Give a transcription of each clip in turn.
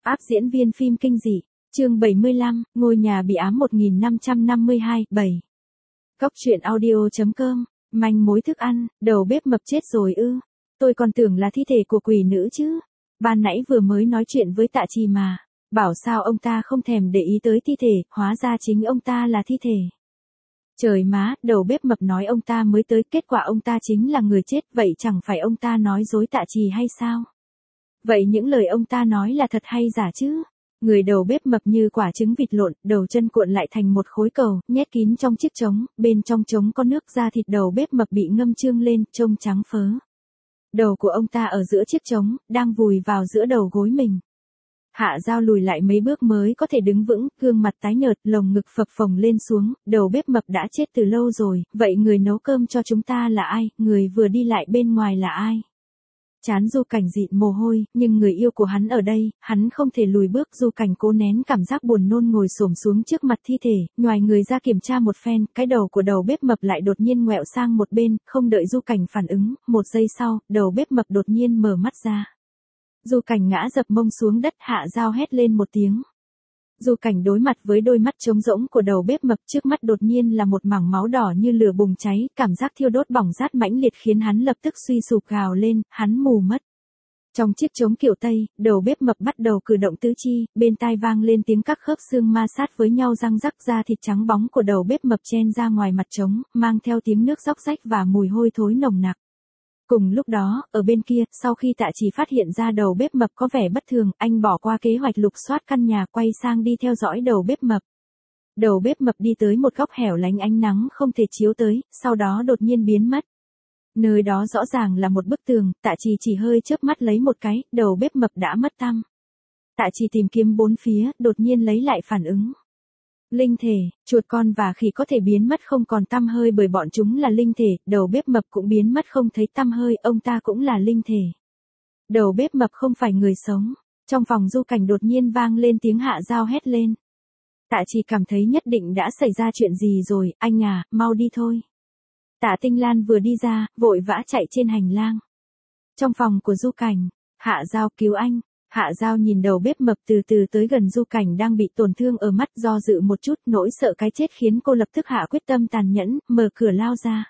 Áp diễn viên phim kinh dị, chương 75, ngôi nhà bị ám 1552, 7. Cốc truyện audio.com, manh mối thức ăn, đầu bếp mập chết rồi ư. Tôi còn tưởng là thi thể của quỷ nữ chứ. Ban nãy vừa mới nói chuyện với Tạ Trì mà. Bảo sao ông ta không thèm để ý tới thi thể, hóa ra chính ông ta là thi thể. Trời má, đầu bếp mập nói ông ta mới tới, kết quả ông ta chính là người chết, vậy chẳng phải ông ta nói dối Tạ Trì hay sao? Vậy những lời ông ta nói là thật hay giả chứ? Người đầu bếp mập như quả trứng vịt lộn, đầu chân cuộn lại thành một khối cầu, nhét kín trong chiếc trống, bên trong trống có nước, da thịt đầu bếp mập bị ngâm trương lên, trông trắng phớ. Đầu của ông ta ở giữa chiếc trống, đang vùi vào giữa đầu gối mình. Hạ Giao lùi lại mấy bước mới có thể đứng vững, gương mặt tái nhợt, lồng ngực phập phồng lên xuống, đầu bếp mập đã chết từ lâu rồi, vậy người nấu cơm cho chúng ta là ai, người vừa đi lại bên ngoài là ai? Chán Du Cảnh dịn mồ hôi, nhưng người yêu của hắn ở đây, hắn không thể lùi bước. Du Cảnh cố nén cảm giác buồn nôn ngồi xổm xuống trước mặt thi thể, nhoài người ra kiểm tra một phen, cái đầu của đầu bếp mập lại đột nhiên ngoẹo sang một bên, không đợi Du Cảnh phản ứng, một giây sau, đầu bếp mập đột nhiên mở mắt ra. Du Cảnh ngã dập mông xuống đất, Hạ Giao hét lên một tiếng. Du Cảnh đối mặt với đôi mắt trống rỗng của đầu bếp mập, trước mắt đột nhiên là một mảng máu đỏ như lửa bùng cháy, cảm giác thiêu đốt bỏng rát mãnh liệt khiến hắn lập tức suy sụp gào lên, hắn mù mất. Trong chiếc trống kiểu Tây, đầu bếp mập bắt đầu cử động tứ chi, bên tai vang lên tiếng các khớp xương ma sát với nhau răng rắc, da thịt trắng bóng của đầu bếp mập chen ra ngoài mặt trống, mang theo tiếng nước róc rách và mùi hôi thối nồng nặc. Cùng lúc đó, ở bên kia, sau khi Tạ Trì phát hiện ra đầu bếp mập có vẻ bất thường, anh bỏ qua kế hoạch lục soát căn nhà, quay sang đi theo dõi đầu bếp mập. Đầu bếp mập đi tới một góc hẻo lánh ánh nắng không thể chiếu tới, sau đó đột nhiên biến mất. Nơi đó rõ ràng là một bức tường, Tạ Trì chỉ hơi chớp mắt lấy một cái, đầu bếp mập đã mất tăm. Tạ Trì tìm kiếm bốn phía, đột nhiên lấy lại phản ứng. Linh thể, chuột con và khỉ có thể biến mất không còn tăm hơi bởi bọn chúng là linh thể, đầu bếp mập cũng biến mất không thấy tăm hơi, ông ta cũng là linh thể. Đầu bếp mập không phải người sống. Trong phòng Du Cảnh đột nhiên vang lên tiếng Hạ Giao hét lên. Tạ Trì cảm thấy nhất định đã xảy ra chuyện gì rồi, anh à, mau đi thôi. Tạ Tinh Lan vừa đi ra, vội vã chạy trên hành lang. Trong phòng của Du Cảnh, Hạ Giao cứu anh. Hạ Giao nhìn đầu bếp mập từ từ tới gần Du Cảnh đang bị tổn thương ở mắt, do dự một chút, nỗi sợ cái chết khiến cô lập tức hạ quyết tâm tàn nhẫn, mở cửa lao ra.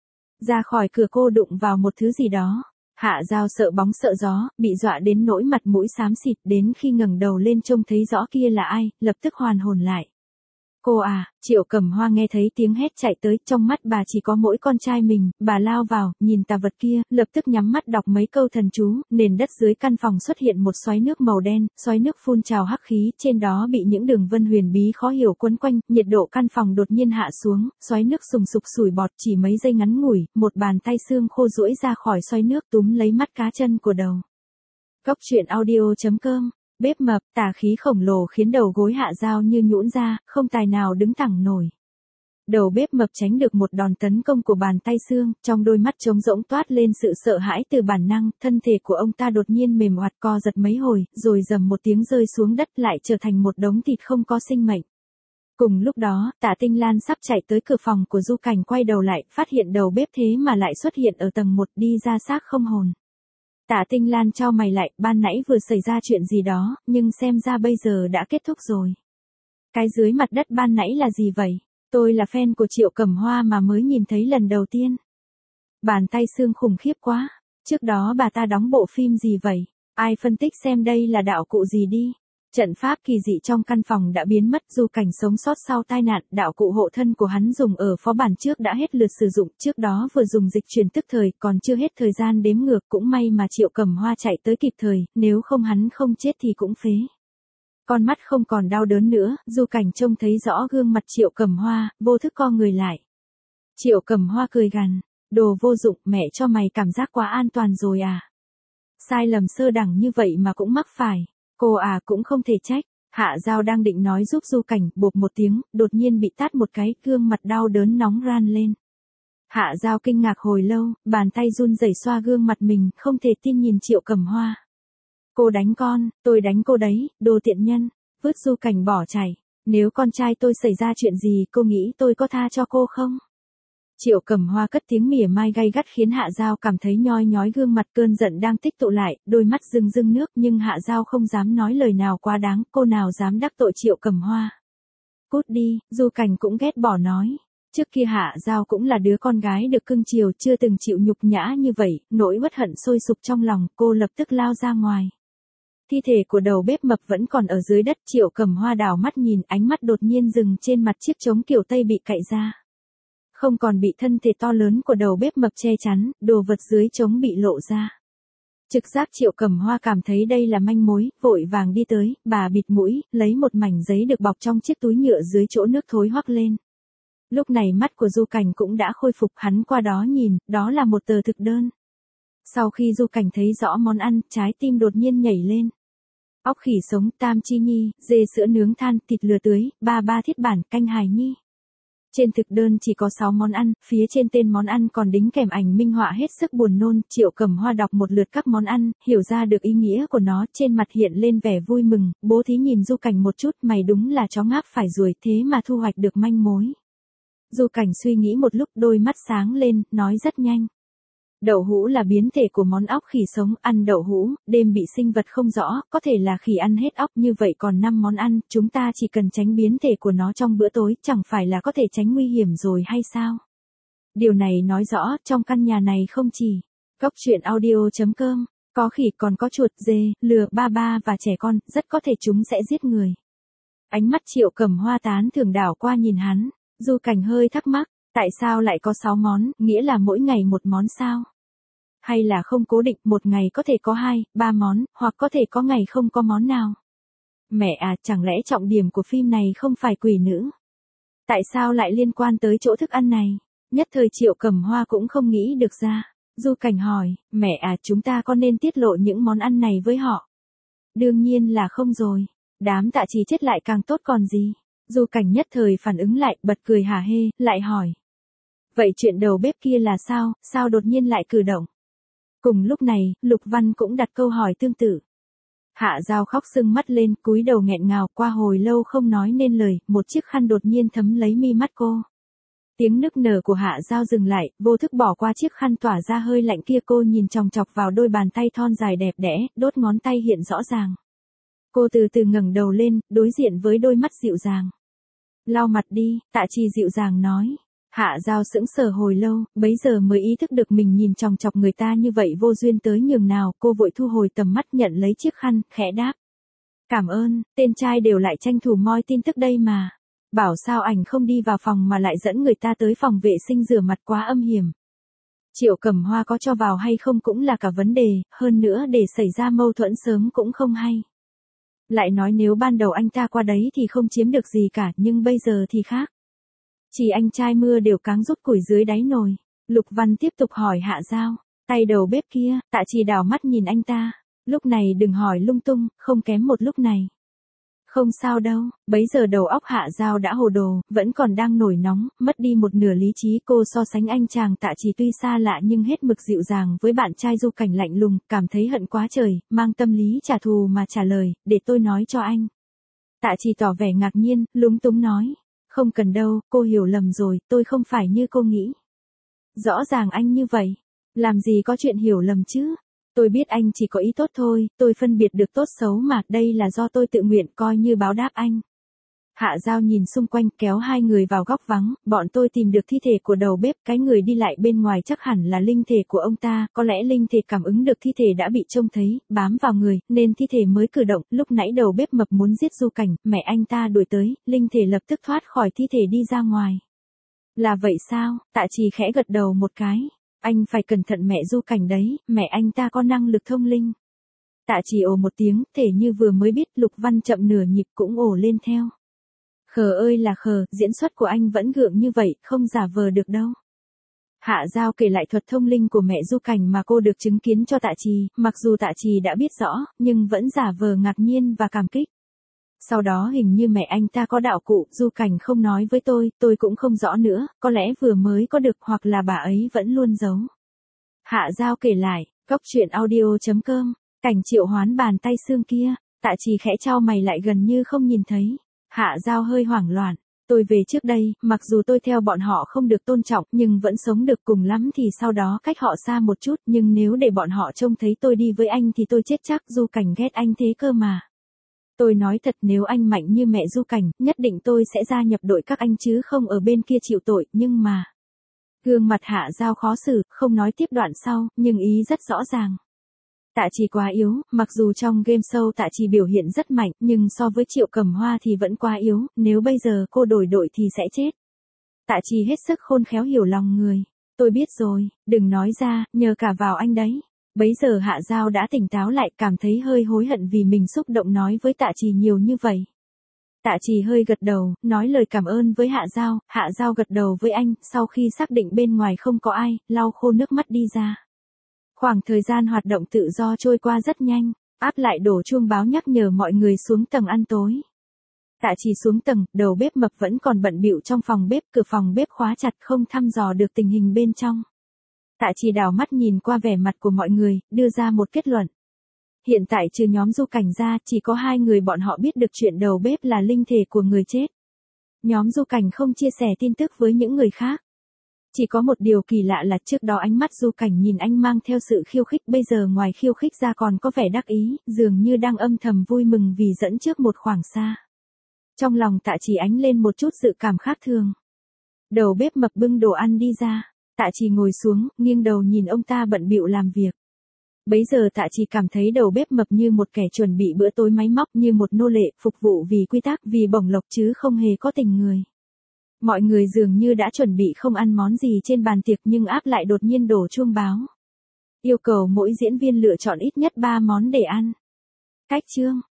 Ra khỏi cửa cô đụng vào một thứ gì đó. Hạ Giao sợ bóng sợ gió, bị dọa đến nỗi mặt mũi xám xịt, đến khi ngẩng đầu lên trông thấy rõ kia là ai, lập tức hoàn hồn lại. Cô à, Triệu Cẩm Hoa nghe thấy tiếng hét chạy tới, trong mắt bà chỉ có mỗi con trai mình, bà lao vào, nhìn tà vật kia, lập tức nhắm mắt đọc mấy câu thần chú, nền đất dưới căn phòng xuất hiện một xoáy nước màu đen, xoáy nước phun trào hắc khí, trên đó bị những đường vân huyền bí khó hiểu quấn quanh, nhiệt độ căn phòng đột nhiên hạ xuống, xoáy nước sùng sục sủi bọt, chỉ mấy giây ngắn ngủi, một bàn tay xương khô duỗi ra khỏi xoáy nước túm lấy mắt cá chân của đầu. Cốc truyện audio.com. Bếp mập, tà khí khổng lồ khiến đầu gối Hạ Giao như nhũn ra, không tài nào đứng thẳng nổi. Đầu bếp mập tránh được một đòn tấn công của bàn tay xương, trong đôi mắt trống rỗng toát lên sự sợ hãi từ bản năng, thân thể của ông ta đột nhiên mềm oặt co giật mấy hồi, rồi rầm một tiếng rơi xuống đất, lại trở thành một đống thịt không có sinh mệnh. Cùng lúc đó, Tạ Tinh Lan sắp chạy tới cửa phòng của Du Cảnh, quay đầu lại, phát hiện đầu bếp thế mà lại xuất hiện ở tầng 1, đi ra xác không hồn. Tạ Tinh Lan chau mày lại, ban nãy vừa xảy ra chuyện gì đó, nhưng xem ra bây giờ đã kết thúc rồi. Cái dưới mặt đất ban nãy là gì vậy? Tôi là fan của Triệu Cẩm Hoa mà mới nhìn thấy lần đầu tiên. Bàn tay xương khủng khiếp quá. Trước đó bà ta đóng bộ phim gì vậy? Ai phân tích xem đây là đạo cụ gì đi? Trận pháp kỳ dị trong căn phòng đã biến mất. Du Cảnh sống sót sau tai nạn, đạo cụ hộ thân của hắn dùng ở phó bản trước đã hết lượt sử dụng, trước đó vừa dùng dịch chuyển tức thời, còn chưa hết thời gian đếm ngược, cũng may mà Triệu Cẩm Hoa chạy tới kịp thời, nếu không hắn không chết thì cũng phế. Con mắt không còn đau đớn nữa, Du Cảnh trông thấy rõ gương mặt Triệu Cẩm Hoa, vô thức co người lại. Triệu Cẩm Hoa cười gằn, đồ vô dụng, mẹ cho mày cảm giác quá an toàn rồi à? Sai lầm sơ đẳng như vậy mà cũng mắc phải. Cô à, cũng không thể trách. Hạ Giao đang định nói giúp Du Cảnh, bộp một tiếng, đột nhiên bị tát một cái, gương mặt đau đớn nóng ran lên. Hạ Giao kinh ngạc hồi lâu, bàn tay run rẩy xoa gương mặt mình, không thể tin nhìn Triệu Cẩm Hoa. Cô đánh con, tôi đánh cô đấy, đồ tiện nhân. Vứt Du Cảnh bỏ chạy. Nếu con trai tôi xảy ra chuyện gì, cô nghĩ tôi có tha cho cô không? Triệu Cẩm Hoa cất tiếng mỉa mai gay gắt khiến Hạ Giao cảm thấy nhoi nhói gương mặt, cơn giận đang tích tụ lại, đôi mắt rưng rưng nước, nhưng Hạ Giao không dám nói lời nào quá đáng, cô nào dám đắc tội Triệu Cẩm Hoa. Cút đi, Du Cảnh cũng ghét bỏ nói. Trước kia Hạ Giao cũng là đứa con gái được cưng chiều, chưa từng chịu nhục nhã như vậy, nỗi uất hận sôi sục trong lòng, cô lập tức lao ra ngoài. Thi thể của đầu bếp mập vẫn còn ở dưới đất, Triệu Cẩm Hoa đảo mắt nhìn, ánh mắt đột nhiên dừng trên mặt chiếc trống kiểu Tây bị cạy ra. Không còn bị thân thể to lớn của đầu bếp mập che chắn, đồ vật dưới trống bị lộ ra. Trực giác Triệu Cẩm Hoa cảm thấy đây là manh mối, vội vàng đi tới, bà bịt mũi, lấy một mảnh giấy được bọc trong chiếc túi nhựa dưới chỗ nước thối hoắc lên. Lúc này mắt của Du Cảnh cũng đã khôi phục, hắn qua đó nhìn, đó là một tờ thực đơn. Sau khi Du Cảnh thấy rõ món ăn, trái tim đột nhiên nhảy lên. Ốc khỉ sống, tam chi nhi, dê sữa nướng than, thịt lừa tưới, ba thiết bản, canh hài nhi. Trên thực đơn chỉ có 6 món ăn, phía trên tên món ăn còn đính kèm ảnh minh họa hết sức buồn nôn. Triệu Cẩm Hoa đọc một lượt các món ăn, hiểu ra được ý nghĩa của nó, trên mặt hiện lên vẻ vui mừng. Bố thí nhìn Du Cảnh một chút, mày đúng là chó ngáp phải ruồi, thế mà thu hoạch được manh mối. Du Cảnh suy nghĩ một lúc, đôi mắt sáng lên, nói rất nhanh. Đậu hũ là biến thể của món ốc khỉ sống, ăn đậu hũ, đêm bị sinh vật không rõ, có thể là khỉ ăn hết ốc, như vậy còn 5 món ăn, chúng ta chỉ cần tránh biến thể của nó trong bữa tối, chẳng phải là có thể tránh nguy hiểm rồi hay sao? Điều này nói rõ, trong căn nhà này không chỉ Cóc Truyện Audio.com, có khỉ còn có chuột, dê, lừa, ba và trẻ con, rất có thể chúng sẽ giết người. Ánh mắt Triệu Cẩm Hoa tán thưởng đảo qua nhìn hắn, Du Cảnh hơi thắc mắc, tại sao lại có 6 món, nghĩa là mỗi ngày một món sao? Hay là không cố định, một ngày có thể có 2, 3 món, hoặc có thể có ngày không có món nào? Mẹ à, chẳng lẽ trọng điểm của phim này không phải quỷ nữ? Tại sao lại liên quan tới chỗ thức ăn này? Nhất thời Triệu Cẩm Hoa cũng không nghĩ được ra. Du Cảnh hỏi, mẹ à, chúng ta có nên tiết lộ những món ăn này với họ? Đương nhiên là không rồi. Đám Tạ Trì chết lại càng tốt còn gì. Du Cảnh nhất thời phản ứng lại, bật cười hả hê, lại hỏi. Vậy chuyện đầu bếp kia là sao đột nhiên lại cử động? Cùng lúc này, Lục Văn cũng đặt câu hỏi tương tự. Hạ Giao khóc sưng mắt lên, cúi đầu nghẹn ngào, qua hồi lâu không nói nên lời, một chiếc khăn đột nhiên thấm lấy mi mắt cô. Tiếng nức nở của Hạ Giao dừng lại, vô thức bỏ qua chiếc khăn tỏa ra hơi lạnh kia, cô nhìn chòng chọc vào đôi bàn tay thon dài đẹp đẽ, đốt ngón tay hiện rõ ràng. Cô từ từ ngẩng đầu lên, đối diện với đôi mắt dịu dàng. Lau mặt đi, Tạ Trì dịu dàng nói. Hạ Giao sững sờ hồi lâu, bấy giờ mới ý thức được mình nhìn chòng chọc người ta như vậy vô duyên tới nhường nào, cô vội thu hồi tầm mắt nhận lấy chiếc khăn, khẽ đáp. Cảm ơn, tên trai đều lại tranh thủ moi tin tức đây mà. Bảo sao ảnh không đi vào phòng mà lại dẫn người ta tới phòng vệ sinh rửa mặt, quá âm hiểm. Triệu Cẩm Hoa có cho vào hay không cũng là cả vấn đề, hơn nữa để xảy ra mâu thuẫn sớm cũng không hay. Lại nói nếu ban đầu anh ta qua đấy thì không chiếm được gì cả, nhưng bây giờ thì khác. Chỉ anh trai mưa đều cáng rút củi dưới đáy nồi. Lục Văn tiếp tục hỏi Hạ Giao. Tay đầu bếp kia, Tạ Trì đảo mắt nhìn anh ta. Lúc này đừng hỏi lung tung, không kém một lúc này. Không sao đâu, bấy giờ đầu óc Hạ Giao đã hồ đồ, vẫn còn đang nổi nóng, mất đi một nửa lý trí. Cô so sánh anh chàng Tạ Trì tuy xa lạ nhưng hết mực dịu dàng với bạn trai Du Cảnh lạnh lùng, cảm thấy hận quá trời, mang tâm lý trả thù mà trả lời, để tôi nói cho anh. Tạ Trì tỏ vẻ ngạc nhiên, lúng túng nói. Không cần đâu, cô hiểu lầm rồi, tôi không phải như cô nghĩ. Rõ ràng anh như vậy. Làm gì có chuyện hiểu lầm chứ? Tôi biết anh chỉ có ý tốt thôi, tôi phân biệt được tốt xấu mà, đây là do tôi tự nguyện coi như báo đáp anh. Hạ Giao nhìn xung quanh, kéo hai người vào góc vắng, bọn tôi tìm được thi thể của đầu bếp, cái người đi lại bên ngoài chắc hẳn là linh thể của ông ta, có lẽ linh thể cảm ứng được thi thể đã bị trông thấy, bám vào người, nên thi thể mới cử động. Lúc nãy đầu bếp mập muốn giết Du Cảnh, mẹ anh ta đuổi tới, linh thể lập tức thoát khỏi thi thể đi ra ngoài. Là vậy sao? Tạ Trì khẽ gật đầu một cái. Anh phải cẩn thận mẹ Du Cảnh đấy, mẹ anh ta có năng lực thông linh. Tạ Trì ồ một tiếng, thể như vừa mới biết. Lục Văn chậm nửa nhịp cũng ồ lên theo. Khờ ơi là khờ, diễn xuất của anh vẫn gượng như vậy, không giả vờ được đâu. Hạ Giao kể lại thuật thông linh của mẹ Du Cảnh mà cô được chứng kiến cho Tạ Trì, mặc dù Tạ Trì đã biết rõ, nhưng vẫn giả vờ ngạc nhiên và cảm kích. Sau đó hình như mẹ anh ta có đạo cụ, Du Cảnh không nói với tôi cũng không rõ nữa, có lẽ vừa mới có được hoặc là bà ấy vẫn luôn giấu. Hạ Giao kể lại, Cóc Truyện Audio.com, cảnh triệu hoán bàn tay xương kia, Tạ Trì khẽ chau mày lại gần như không nhìn thấy. Hạ Giao hơi hoảng loạn, Tôi về trước đây, mặc dù tôi theo bọn họ không được tôn trọng nhưng vẫn sống được, cùng lắm thì sau đó cách họ xa một chút, nhưng nếu để bọn họ trông thấy tôi đi với anh thì tôi chết chắc. Du Cảnh ghét anh thế cơ mà. Tôi nói thật, nếu anh mạnh như mẹ Du Cảnh, nhất định tôi sẽ gia nhập đội các anh chứ không ở bên kia chịu tội, nhưng mà... Gương mặt Hạ Giao khó xử, không nói tiếp đoạn sau, nhưng ý rất rõ ràng. Tạ Trì quá yếu, mặc dù trong game show Tạ Trì biểu hiện rất mạnh, nhưng so với Triệu Cẩm Hoa thì vẫn quá yếu, nếu bây giờ cô đổi đội thì sẽ chết. Tạ Trì hết sức khôn khéo hiểu lòng người. Tôi biết rồi, đừng nói ra, nhờ cả vào anh đấy. Bấy giờ Hạ Giao đã tỉnh táo lại, cảm thấy hơi hối hận vì mình xúc động nói với Tạ Trì nhiều như vậy. Tạ Trì hơi gật đầu, nói lời cảm ơn với Hạ Giao gật đầu với anh, sau khi xác định bên ngoài không có ai, lau khô nước mắt đi ra. Khoảng thời gian hoạt động tự do trôi qua rất nhanh, áp lại đổ chuông báo nhắc nhở mọi người xuống tầng ăn tối. Tạ Trì xuống tầng, đầu bếp Mập vẫn còn bận bịu trong phòng bếp, cửa phòng bếp khóa chặt không thăm dò được tình hình bên trong. Tạ Trì đảo mắt nhìn qua vẻ mặt của mọi người, đưa ra một kết luận. Hiện tại trừ nhóm Du Cảnh ra, chỉ có 2 người bọn họ biết được chuyện đầu bếp là linh thể của người chết. Nhóm Du Cảnh không chia sẻ tin tức với những người khác. Chỉ có một điều kỳ lạ là trước đó ánh mắt Du Cảnh nhìn anh mang theo sự khiêu khích, bây giờ ngoài khiêu khích ra còn có vẻ đắc ý, dường như đang âm thầm vui mừng vì dẫn trước một khoảng xa. Trong lòng Tạ Trì ánh lên một chút dự cảm khác thường. Đầu bếp Mập bưng đồ ăn đi ra, Tạ Trì ngồi xuống, nghiêng đầu nhìn ông ta bận bịu làm việc. Bấy giờ Tạ Trì cảm thấy đầu bếp Mập như một kẻ chuẩn bị bữa tối máy móc, như một nô lệ, phục vụ vì quy tắc, vì bổng lộc chứ không hề có tình người. Mọi người dường như đã chuẩn bị không ăn món gì trên bàn tiệc nhưng áp lại đột nhiên đổ chuông báo. Yêu cầu mỗi diễn viên lựa chọn ít nhất 3 món để ăn. Cách chương